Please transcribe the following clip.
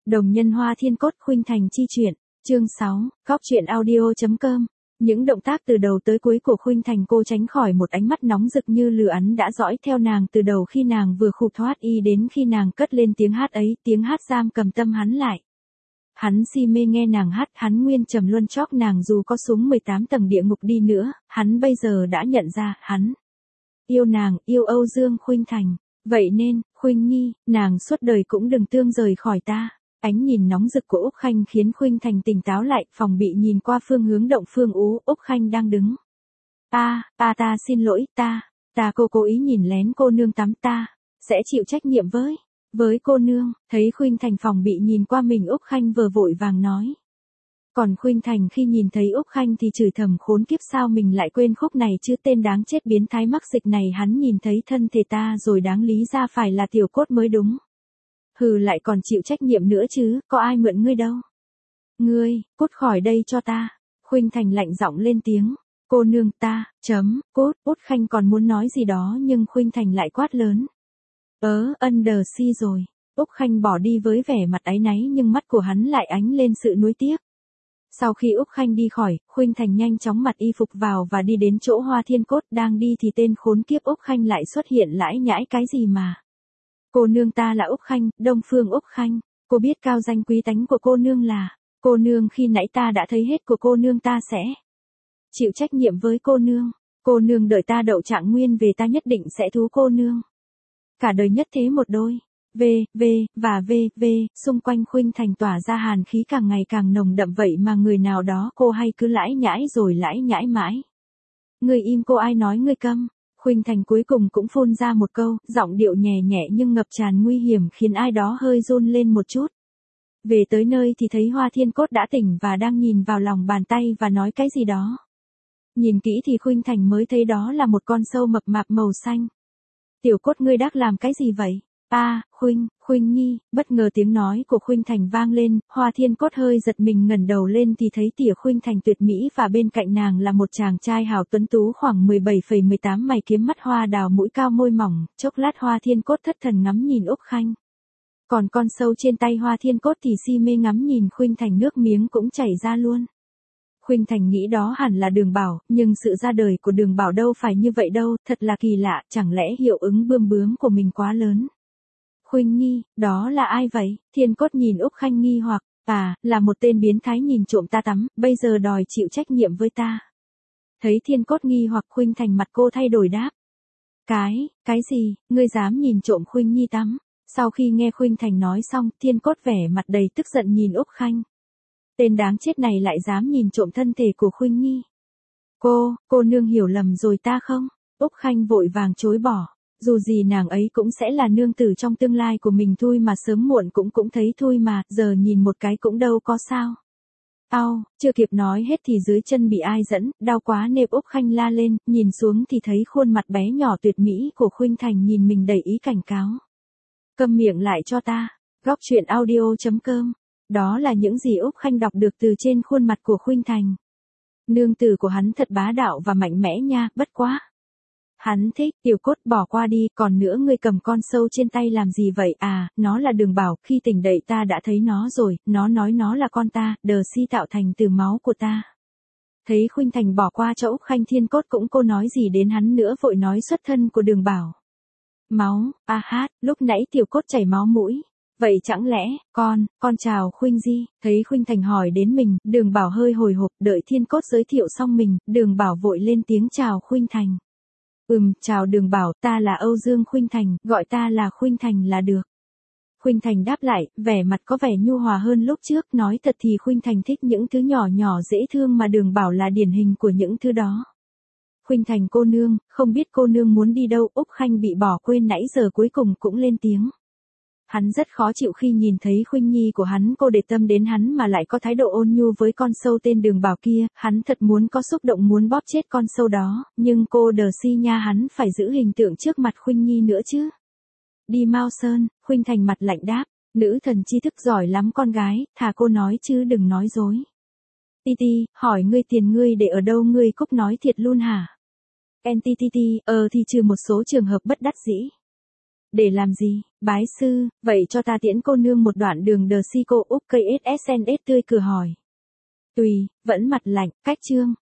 Đồng nhân Hoa Thiên Cốt Khuynh Thành chi truyện, chương 6, Góc truyện audio.com. Những động tác từ đầu tới cuối của Khuynh Thành cô tránh khỏi một ánh mắt nóng rực như lửa ấn đã dõi theo nàng từ đầu khi nàng vừa khục thoát y đến khi nàng cất lên tiếng hát ấy, tiếng hát giam cầm tâm hắn lại. Hắn si mê nghe nàng hát, hắn nguyên trầm luân chóc nàng dù có xuống 18 tầng địa ngục đi nữa, hắn bây giờ đã nhận ra, hắn yêu nàng, yêu Âu Dương Khuynh Thành. Vậy nên, Khuynh Nhi, nàng suốt đời cũng đừng tương rời khỏi ta. Ánh nhìn nóng rực của Úc Khanh khiến Khuynh Thành tỉnh táo lại, phòng bị nhìn qua phương hướng động Phương Ú, Úc Khanh đang đứng. Ta xin lỗi, ta cô cố ý nhìn lén cô nương tắm, ta sẽ chịu trách nhiệm với cô nương. Thấy Khuynh Thành phòng bị nhìn qua mình, Úc Khanh vừa vội vàng nói. Còn Khuynh Thành khi nhìn thấy Úc Khanh thì chửi thầm, khốn kiếp sao mình lại quên khúc này chứ, tên đáng chết biến thái mắc dịch này, hắn nhìn thấy thân thể ta rồi đáng lý ra phải là Tiểu Cốt mới đúng. Hừ, lại còn chịu trách nhiệm nữa chứ, có ai mượn ngươi đâu. Ngươi, cút khỏi đây cho ta. Khuynh Thành lạnh giọng lên tiếng. Cô nương ta, cút. Úc Khanh còn muốn nói gì đó nhưng Khuynh Thành lại quát lớn. Si rồi. Úc Khanh bỏ đi với vẻ mặt áy náy nhưng mắt của hắn lại ánh lên sự nuối tiếc. Sau khi Úc Khanh đi khỏi, Khuynh Thành nhanh chóng mặc y phục vào và đi đến chỗ Hoa Thiên Cốt đang đi thì tên khốn kiếp Úc Khanh lại xuất hiện lãi nhãi cái gì mà. Cô nương ta là Úc Khanh, Đông Phương Úc Khanh, cô biết cao danh quý tánh của cô nương là, cô nương khi nãy ta đã thấy hết của cô nương, ta sẽ chịu trách nhiệm với cô nương đợi ta đậu trạng nguyên về ta nhất định sẽ thú cô nương. Cả đời nhất thế một đôi. Xung quanh Khuynh Thành tỏa ra hàn khí càng ngày càng nồng đậm, vậy mà người nào đó cô hay cứ lãi nhãi rồi lãi nhãi mãi. Ngươi im, cô ai nói ngươi câm. Khuynh Thành cuối cùng cũng phun ra một câu, giọng điệu nhẹ nhẹ nhưng ngập tràn nguy hiểm khiến ai đó hơi run lên một chút. Về tới nơi thì thấy Hoa Thiên Cốt đã tỉnh và đang nhìn vào lòng bàn tay và nói cái gì đó. Nhìn kỹ thì Khuynh Thành mới thấy đó là một con sâu mập mạp màu xanh. Tiểu Cốt, ngươi đắc làm cái gì vậy? Khuynh Nhi. Bất ngờ tiếng nói của Khuynh Thành vang lên, Hoa Thiên Cốt hơi giật mình ngẩng đầu lên thì thấy tỉa Khuynh Thành tuyệt mỹ và bên cạnh nàng là một chàng trai hào tuấn tú khoảng 17,18, mày kiếm, mắt hoa đào, mũi cao, môi mỏng. Chốc lát Hoa Thiên Cốt thất thần ngắm nhìn Úc Khanh. Còn con sâu trên tay Hoa Thiên Cốt thì si mê ngắm nhìn Khuynh Thành, nước miếng cũng chảy ra luôn. Khuynh Thành nghĩ đó hẳn là Đường Bảo, nhưng sự ra đời của Đường Bảo đâu phải như vậy đâu, thật là kỳ lạ, chẳng lẽ hiệu ứng bươm bướm của mình quá lớn. Khuynh Nhi, đó là ai vậy? Thiên Cốt nhìn Úc Khanh nghi hoặc, là một tên biến thái nhìn trộm ta tắm, bây giờ đòi chịu trách nhiệm với ta. Thấy Thiên Cốt nghi hoặc, Khuynh Thành mặt cô thay đổi đáp. Cái gì, ngươi dám nhìn trộm Khuynh Nhi tắm? Sau khi nghe Khuynh Thành nói xong, Thiên Cốt vẻ mặt đầy tức giận nhìn Úc Khanh. Tên đáng chết này lại dám nhìn trộm thân thể của Khuynh Nhi. Cô nương hiểu lầm rồi ta không? Úc Khanh vội vàng chối bỏ. Dù gì nàng ấy cũng sẽ là nương tử trong tương lai của mình thôi mà, sớm muộn cũng thấy thôi mà, giờ nhìn một cái cũng đâu có sao. Chưa kịp nói hết thì dưới chân bị ai dẫn, đau quá nệp. Úc Khanh la lên, nhìn xuống thì thấy khuôn mặt bé nhỏ tuyệt mỹ của Khuynh Thành nhìn mình đầy ý cảnh cáo. Câm miệng lại cho ta. Góc truyện audio.com. Đó là những gì Úc Khanh đọc được từ trên khuôn mặt của Khuynh Thành. Nương tử của hắn thật bá đạo và mạnh mẽ nha, bất quá. Hắn thích. Tiểu Cốt, bỏ qua đi, còn nữa ngươi cầm con sâu trên tay làm gì vậy? Nó là Đường Bảo, khi tỉnh dậy ta đã thấy nó rồi, nó nói nó là con ta, si tạo thành từ máu của ta. Thấy Khuynh Thành bỏ qua cho Úc Khanh, Thiên Cốt cũng cô nói gì đến hắn nữa, vội nói xuất thân của Đường Bảo. Máu, lúc nãy Tiểu Cốt chảy máu mũi. Vậy chẳng lẽ, con chào Khuynh Di. Thấy Khuynh Thành hỏi đến mình, Đường Bảo hơi hồi hộp, đợi Thiên Cốt giới thiệu xong mình, Đường Bảo vội lên tiếng chào Khuynh Thành. Chào Đường Bảo, ta là Âu Dương Khuynh Thành, gọi ta là Khuynh Thành là được. Khuynh Thành đáp lại, vẻ mặt có vẻ nhu hòa hơn lúc trước, nói thật thì Khuynh Thành thích những thứ nhỏ nhỏ dễ thương mà Đường Bảo là điển hình của những thứ đó. Khuynh Thành cô nương, không biết cô nương muốn đi đâu? Úc Khanh bị bỏ quên nãy giờ cuối cùng cũng lên tiếng. Hắn rất khó chịu khi nhìn thấy Khuynh Nhi của hắn cô để tâm đến hắn mà lại có thái độ ôn nhu với con sâu tên Đường Bảo kia, hắn thật muốn có xúc động muốn bóp chết con sâu đó, nhưng cô si nha, hắn phải giữ hình tượng trước mặt Khuynh Nhi nữa chứ. Đi Mao Sơn. Khuynh Thành mặt lạnh đáp, nữ thần tri thức giỏi lắm con gái, thà cô nói chứ đừng nói dối. Titi, hỏi ngươi tiền ngươi để ở đâu? Ngươi Cúc nói thiệt luôn hả? NTTT, thì trừ một số trường hợp bất đắc dĩ. Để làm gì, bái sư, vậy cho ta tiễn cô nương một đoạn đường đờ si cô Úc cây SSNS tươi cười hỏi. Tùy, vẫn mặt lạnh, cách chương.